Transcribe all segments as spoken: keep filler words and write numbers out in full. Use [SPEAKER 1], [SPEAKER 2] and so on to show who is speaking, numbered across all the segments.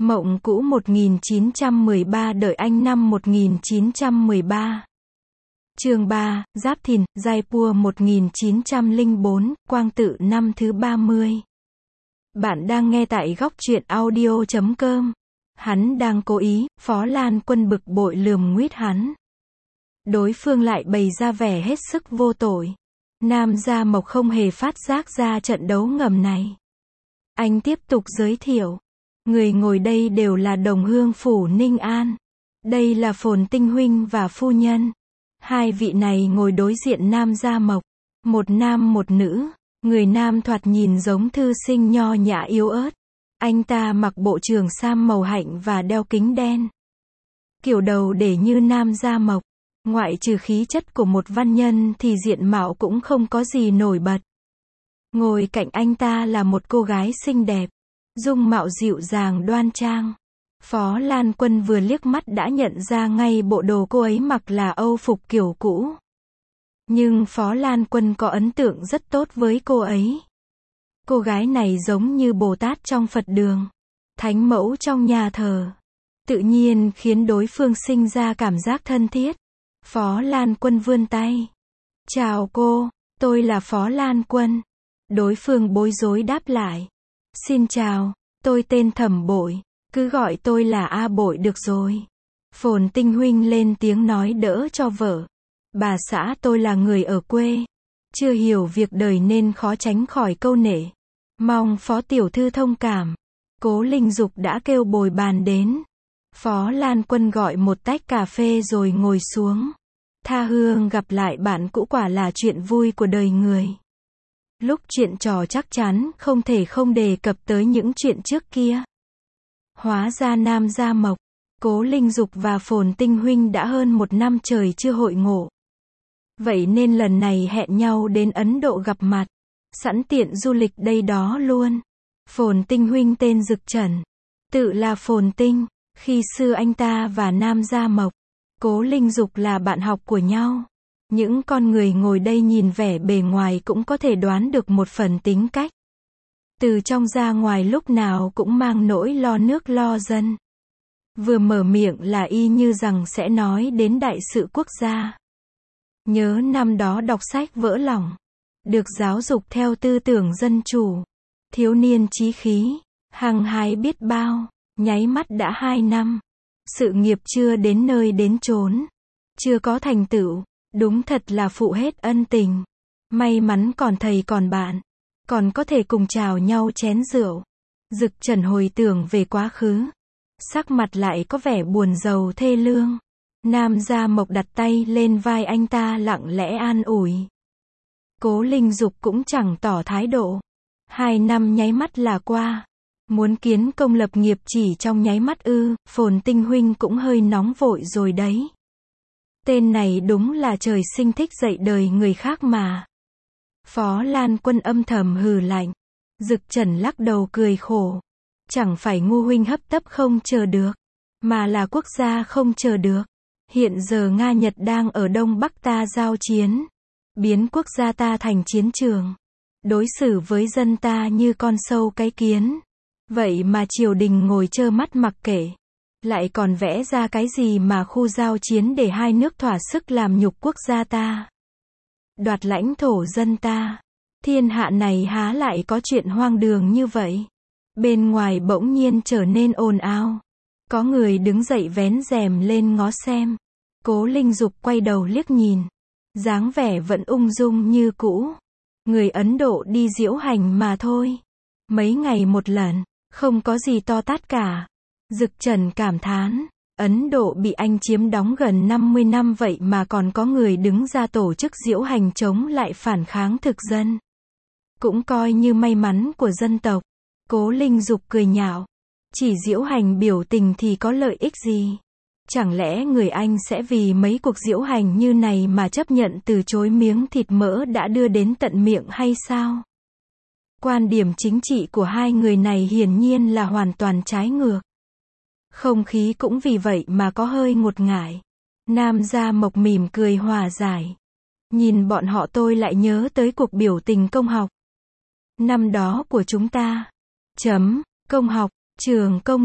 [SPEAKER 1] Mộng cũ một nghìn chín trăm mười ba đợi anh năm một nghìn chín trăm mười ba. Chương ba, Giáp Thìn, Jaipur một nghìn chín trăm lẻ bốn, Quang Tự năm thứ ba mươi. Bạn đang nghe tại góc truyện audio chấm com. Hắn đang cố ý, Phó Lan Quân bực bội lườm nguýt hắn. Đối phương lại bày ra vẻ hết sức vô tội. Nam Gia Mộc không hề phát giác ra trận đấu ngầm này. Anh tiếp tục giới thiệu. Người ngồi đây đều là đồng hương phủ Ninh An. Đây là Phồn Tinh huynh và phu nhân. Hai vị này ngồi đối diện Nam Gia Mộc. Một nam một nữ. Người nam thoạt nhìn giống thư sinh nho nhã yếu ớt. Anh ta mặc bộ trường sam màu hạnh và đeo kính đen. Kiểu đầu để như Nam Gia Mộc. Ngoại trừ khí chất của một văn nhân thì diện mạo cũng không có gì nổi bật. Ngồi cạnh anh ta là một cô gái xinh đẹp. Dung mạo dịu dàng đoan trang. Phó Lan Quân vừa liếc mắt đã nhận ra ngay bộ đồ cô ấy mặc là Âu phục kiểu cũ. Nhưng Phó Lan Quân có ấn tượng rất tốt với cô ấy. Cô gái này giống như Bồ Tát trong Phật đường, thánh mẫu trong nhà thờ. Tự nhiên khiến đối phương sinh ra cảm giác thân thiết. Phó Lan Quân vươn tay. Chào cô, tôi là Phó Lan Quân. Đối phương bối rối đáp lại. Xin chào, tôi tên Thẩm Bội, cứ gọi tôi là A Bội được rồi. Phồn Tinh huynh lên tiếng nói đỡ cho vợ. Bà xã tôi là người ở quê, chưa hiểu việc đời nên khó tránh khỏi câu nể. Mong Phó tiểu thư thông cảm. Cố Linh Dục đã kêu bồi bàn đến. Phó Lan Quân gọi một tách cà phê rồi ngồi xuống. Tha hương gặp lại bạn cũ quả là chuyện vui của đời người. Lúc chuyện trò chắc chắn không thể không đề cập tới những chuyện trước kia. Hóa ra Nam Gia Mộc, Cố Linh Dục và Phồn Tinh huynh đã hơn một năm trời chưa hội ngộ. Vậy nên lần này hẹn nhau đến Ấn Độ gặp mặt. Sẵn tiện du lịch đây đó luôn. Phồn Tinh huynh tên Dực Trần, tự là Phồn Tinh. Khi xưa anh ta và Nam Gia Mộc, Cố Linh Dục là bạn học của nhau. Những con người ngồi đây nhìn vẻ bề ngoài cũng có thể đoán được một phần tính cách. Từ trong ra ngoài lúc nào cũng mang nỗi lo nước lo dân. Vừa mở miệng là y như rằng sẽ nói đến đại sự quốc gia. Nhớ năm đó đọc sách vỡ lòng, được giáo dục theo tư tưởng dân chủ, thiếu niên chí khí, hăng hái biết bao, nháy mắt đã hai năm. Sự nghiệp chưa đến nơi đến chốn, chưa có thành tựu, đúng thật là phụ hết ân tình. May mắn còn thầy còn bạn, còn có thể cùng chào nhau chén rượu. Dực Trần hồi tưởng về quá khứ, sắc mặt lại có vẻ buồn rầu thê lương. Nam Gia Mộc đặt tay lên vai anh ta lặng lẽ an ủi. Cố Linh Dục cũng chẳng tỏ thái độ. Hai năm nháy mắt là qua. Muốn kiến công lập nghiệp chỉ trong nháy mắt ư? Phồn Tinh huynh cũng hơi nóng vội rồi đấy. Tên này đúng là trời sinh thích dạy đời người khác mà. Phó Lan Quân âm thầm hừ lạnh. Dực Trần lắc đầu cười khổ. Chẳng phải ngu huynh hấp tấp không chờ được, mà là quốc gia không chờ được. Hiện giờ Nga Nhật đang ở Đông Bắc ta giao chiến, biến quốc gia ta thành chiến trường, đối xử với dân ta như con sâu cái kiến. Vậy mà triều đình ngồi trơ mắt mặc kệ, lại còn vẽ ra cái gì mà khu giao chiến để hai nước thỏa sức làm nhục quốc gia ta, đoạt lãnh thổ dân ta. Thiên hạ này há lại có chuyện hoang đường như vậy. Bên ngoài bỗng nhiên trở nên ồn ào. Có người đứng dậy vén rèm lên ngó xem. Cố Linh Dục quay đầu liếc nhìn, dáng vẻ vẫn ung dung như cũ. Người Ấn Độ đi diễu hành mà thôi, mấy ngày một lần, không có gì to tát cả. Dực Trần cảm thán, Ấn Độ bị anh chiếm đóng gần năm mươi năm vậy mà còn có người đứng ra tổ chức diễu hành chống lại phản kháng thực dân. Cũng coi như may mắn của dân tộc. Cố Linh Dục cười nhạo, chỉ diễu hành biểu tình thì có lợi ích gì? Chẳng lẽ người Anh sẽ vì mấy cuộc diễu hành như này mà chấp nhận từ chối miếng thịt mỡ đã đưa đến tận miệng hay sao? Quan điểm chính trị của hai người này hiển nhiên là hoàn toàn trái ngược. Không khí cũng vì vậy mà có hơi ngột ngại. Nam Gia Mộc mỉm cười hòa giải. Nhìn bọn họ tôi lại nhớ tới cuộc biểu tình công học năm đó của chúng ta. Chấm, công học, trường công lập,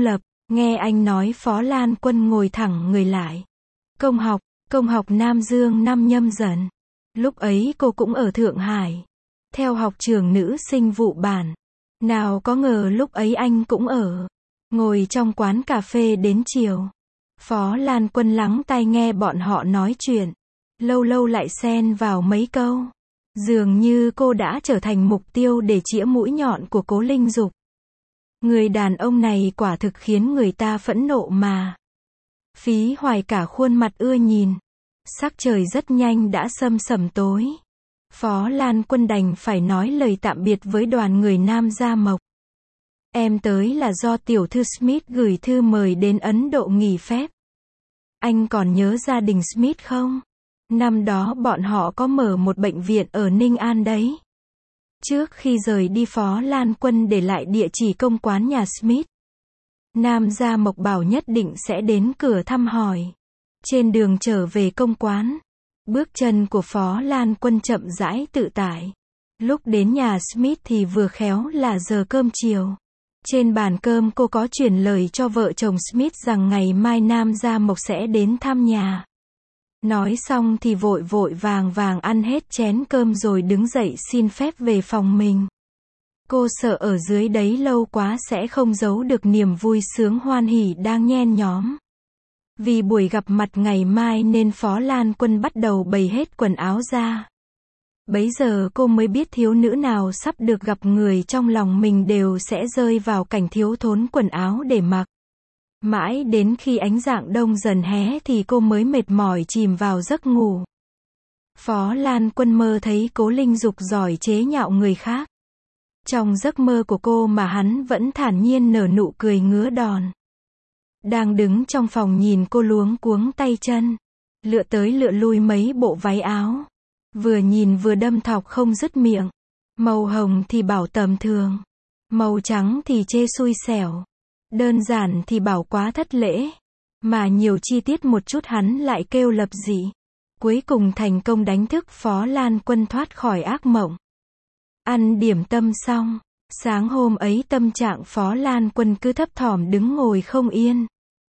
[SPEAKER 1] Nghe anh nói Phó Lan Quân ngồi thẳng người lại. Công học, công học Nam Dương năm Nhâm Dần. Lúc ấy cô cũng ở Thượng Hải. Theo học trường nữ sinh vụ bản. Nào có ngờ lúc ấy anh cũng ở. Ngồi trong quán cà phê đến chiều. Phó Lan Quân lắng tai nghe bọn họ nói chuyện. Lâu lâu lại xen vào mấy câu. Dường như cô đã trở thành mục tiêu để chĩa mũi nhọn của Cố Linh Dục. Người đàn ông này quả thực khiến người ta phẫn nộ mà. Phí hoài cả khuôn mặt ưa nhìn. Sắc trời rất nhanh đã sâm sẩm tối. Phó Lan Quân đành phải nói lời tạm biệt với đoàn người Nam Gia Mộc. Em tới là do tiểu thư Smith gửi thư mời đến Ấn Độ nghỉ phép. Anh còn nhớ gia đình Smith không? Năm đó bọn họ có mở một bệnh viện ở Ninh An đấy. Trước khi rời đi Phó Lan Quân để lại địa chỉ công quán nhà Smith. Nam Gia Mộc bảo nhất định sẽ đến cửa thăm hỏi. Trên đường trở về công quán, bước chân của Phó Lan Quân chậm rãi tự tại. Lúc đến nhà Smith thì vừa khéo là giờ cơm chiều. Trên bàn cơm cô có chuyển lời cho vợ chồng Smith rằng ngày mai Nam Gia Mộc sẽ đến thăm nhà. Nói xong thì vội vội vàng vàng ăn hết chén cơm rồi đứng dậy xin phép về phòng mình. Cô sợ ở dưới đấy lâu quá sẽ không giấu được niềm vui sướng hoan hỉ đang nhen nhóm. Vì buổi gặp mặt ngày mai nên Phó Lan Quân bắt đầu bày hết quần áo ra. Bấy giờ cô mới biết thiếu nữ nào sắp được gặp người trong lòng mình đều sẽ rơi vào cảnh thiếu thốn quần áo để mặc. Mãi đến khi ánh rạng đông dần hé thì cô mới mệt mỏi chìm vào giấc ngủ. Phó Lan Quân mơ thấy Cố Linh Dục giỏi chế nhạo người khác. Trong giấc mơ của cô mà hắn vẫn thản nhiên nở nụ cười ngứa đòn. Đang đứng trong phòng nhìn cô luống cuống tay chân. Lựa tới lựa lui mấy bộ váy áo. Vừa nhìn vừa đâm thọc không dứt miệng. Màu hồng thì bảo tầm thường. Màu trắng thì chê xui xẻo. Đơn giản thì bảo quá thất lễ. Mà nhiều chi tiết một chút hắn lại kêu lập dị. Cuối cùng thành công đánh thức Phó Lan Quân thoát khỏi ác mộng. Ăn điểm tâm xong. Sáng hôm ấy tâm trạng Phó Lan Quân cứ thấp thỏm đứng ngồi không yên.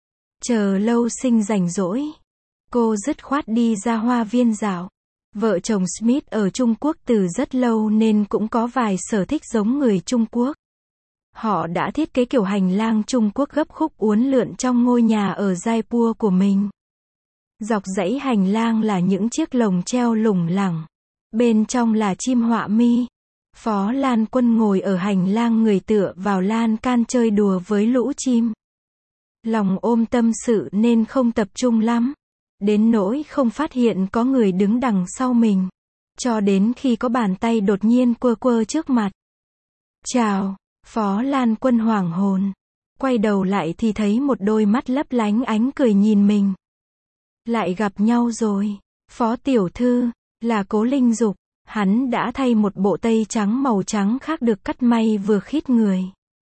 [SPEAKER 1] Chờ lâu sinh rảnh rỗi. Cô dứt khoát đi ra hoa viên dạo. Vợ chồng Smith ở Trung Quốc từ rất lâu nên cũng có vài sở thích giống người Trung Quốc. Họ đã thiết kế kiểu hành lang Trung Quốc gấp khúc uốn lượn trong ngôi nhà ở Jaipur của mình. Dọc dãy hành lang là những chiếc lồng treo lủng lẳng. Bên trong là chim họa mi. Phó Lan Quân ngồi ở hành lang người tựa vào lan can chơi đùa với lũ chim. Lòng ôm tâm sự nên không tập trung lắm. Đến nỗi không phát hiện có người đứng đằng sau mình. Cho đến khi có bàn tay đột nhiên quơ quơ trước mặt. Chào, Phó Lan Quân hoảng hồn. Quay đầu lại thì thấy một đôi mắt lấp lánh ánh cười nhìn mình. Lại gặp nhau rồi. Phó tiểu thư, là Cố Linh Dục. Hắn đã thay một bộ tây trắng màu trắng khác được cắt may vừa khít người.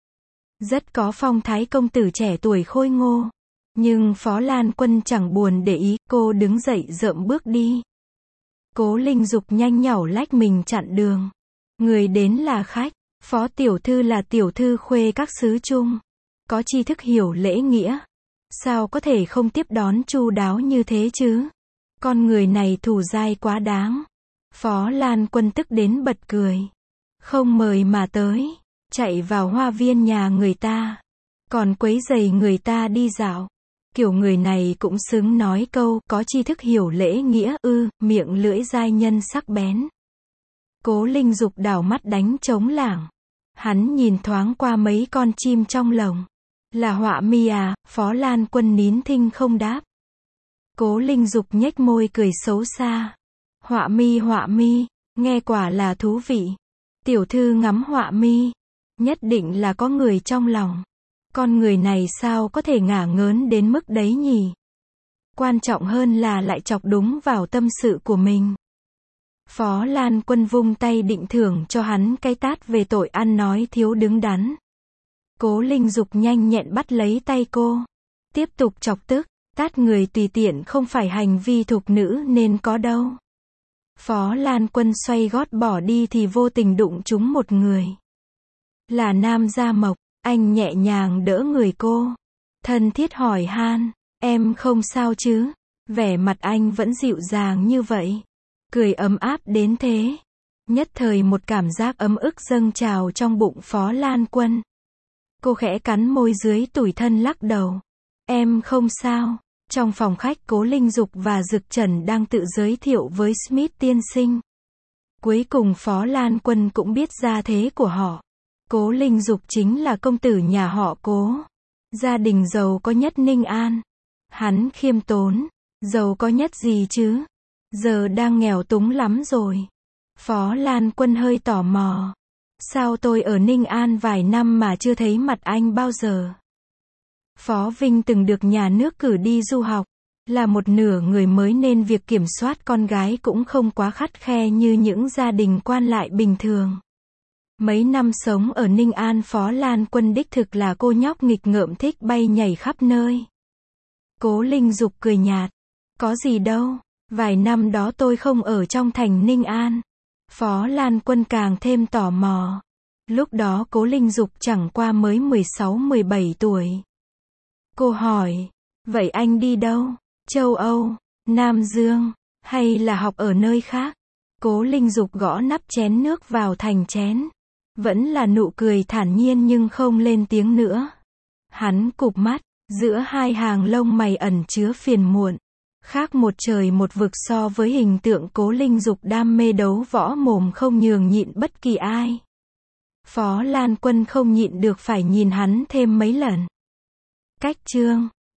[SPEAKER 1] Rất có phong thái công tử trẻ tuổi khôi ngô. Nhưng Phó Lan Quân chẳng buồn để ý, cô đứng dậy rợm bước đi. Cố Linh Dục nhanh nhảu lách mình chặn đường. Người đến là khách, Phó tiểu thư là tiểu thư khuê các xứ Trung. Có tri thức hiểu lễ nghĩa. Sao có thể không tiếp đón chu đáo như thế chứ? Con người này thù dai quá đáng. Phó Lan Quân tức đến bật cười. Không mời mà tới. Chạy vào hoa viên nhà người ta. Còn quấy rầy người ta đi dạo. Kiểu người này cũng xứng nói câu, có tri thức hiểu lễ nghĩa ư, miệng lưỡi giai nhân sắc bén. Cố Linh Dục đảo mắt đánh trống lảng. Hắn nhìn thoáng qua mấy con chim trong lồng. Là họa mi à, Phó Lan Quân nín thinh không đáp. Cố Linh Dục nhếch môi cười xấu xa. Họa mi họa mi, nghe quả là thú vị. Tiểu thư ngắm họa mi, nhất định là có người trong lòng. Con người này sao có thể ngả ngớn đến mức đấy nhỉ? Quan trọng hơn là lại chọc đúng vào tâm sự của mình. Phó Lan Quân vung tay định thưởng cho hắn cái tát về tội ăn nói thiếu đứng đắn. Cố Linh Dục nhanh nhẹn bắt lấy tay cô. Tiếp tục chọc tức, tát người tùy tiện không phải hành vi thục nữ nên có đâu. Phó Lan Quân xoay gót bỏ đi thì vô tình đụng trúng một người. Là Nam Gia Mộc, anh nhẹ nhàng đỡ người cô. thân thiết hỏi han, em không sao chứ? Vẻ mặt anh vẫn dịu dàng như vậy, cười ấm áp đến thế. Nhất thời một cảm giác ấm ức dâng trào trong bụng Phó Lan Quân. Cô khẽ cắn môi dưới tủi thân lắc đầu. Em không sao. Trong phòng khách Cố Linh Dục và Dực Trần đang tự giới thiệu với Smith tiên sinh. Cuối cùng Phó Lan Quân cũng biết gia thế của họ. Cố Linh Dục chính là công tử nhà họ Cố. Gia đình giàu có nhất Ninh An. Hắn khiêm tốn. Giàu có nhất gì chứ? Giờ đang nghèo túng lắm rồi. Phó Lan Quân hơi tò mò. Sao tôi ở Ninh An vài năm mà chưa thấy mặt anh bao giờ? Phó Vinh từng được nhà nước cử đi du học. Là một nửa người mới nên việc kiểm soát con gái cũng không quá khắt khe như những gia đình quan lại bình thường. Mấy năm sống ở Ninh An Phó Lan Quân đích thực là cô nhóc nghịch ngợm thích bay nhảy khắp nơi. Cố Linh Dục cười nhạt. Có gì đâu, vài năm đó tôi không ở trong thành Ninh An. Phó Lan Quân càng thêm tò mò. Lúc đó Cố Linh Dục chẳng qua mới mười sáu mười bảy tuổi. Cô hỏi, vậy anh đi đâu? Châu Âu, Nam Dương, hay là học ở nơi khác? Cố Linh Dục gõ nắp chén nước vào thành chén. Vẫn là nụ cười thản nhiên nhưng không lên tiếng nữa. Hắn cụp mắt, giữa hai hàng lông mày ẩn chứa phiền muộn. Khác một trời một vực so với hình tượng Cố Linh Dục đam mê đấu võ mồm không nhường nhịn bất kỳ ai. Phó Lan Quân không nhịn được phải nhìn hắn thêm mấy lần. Cách chương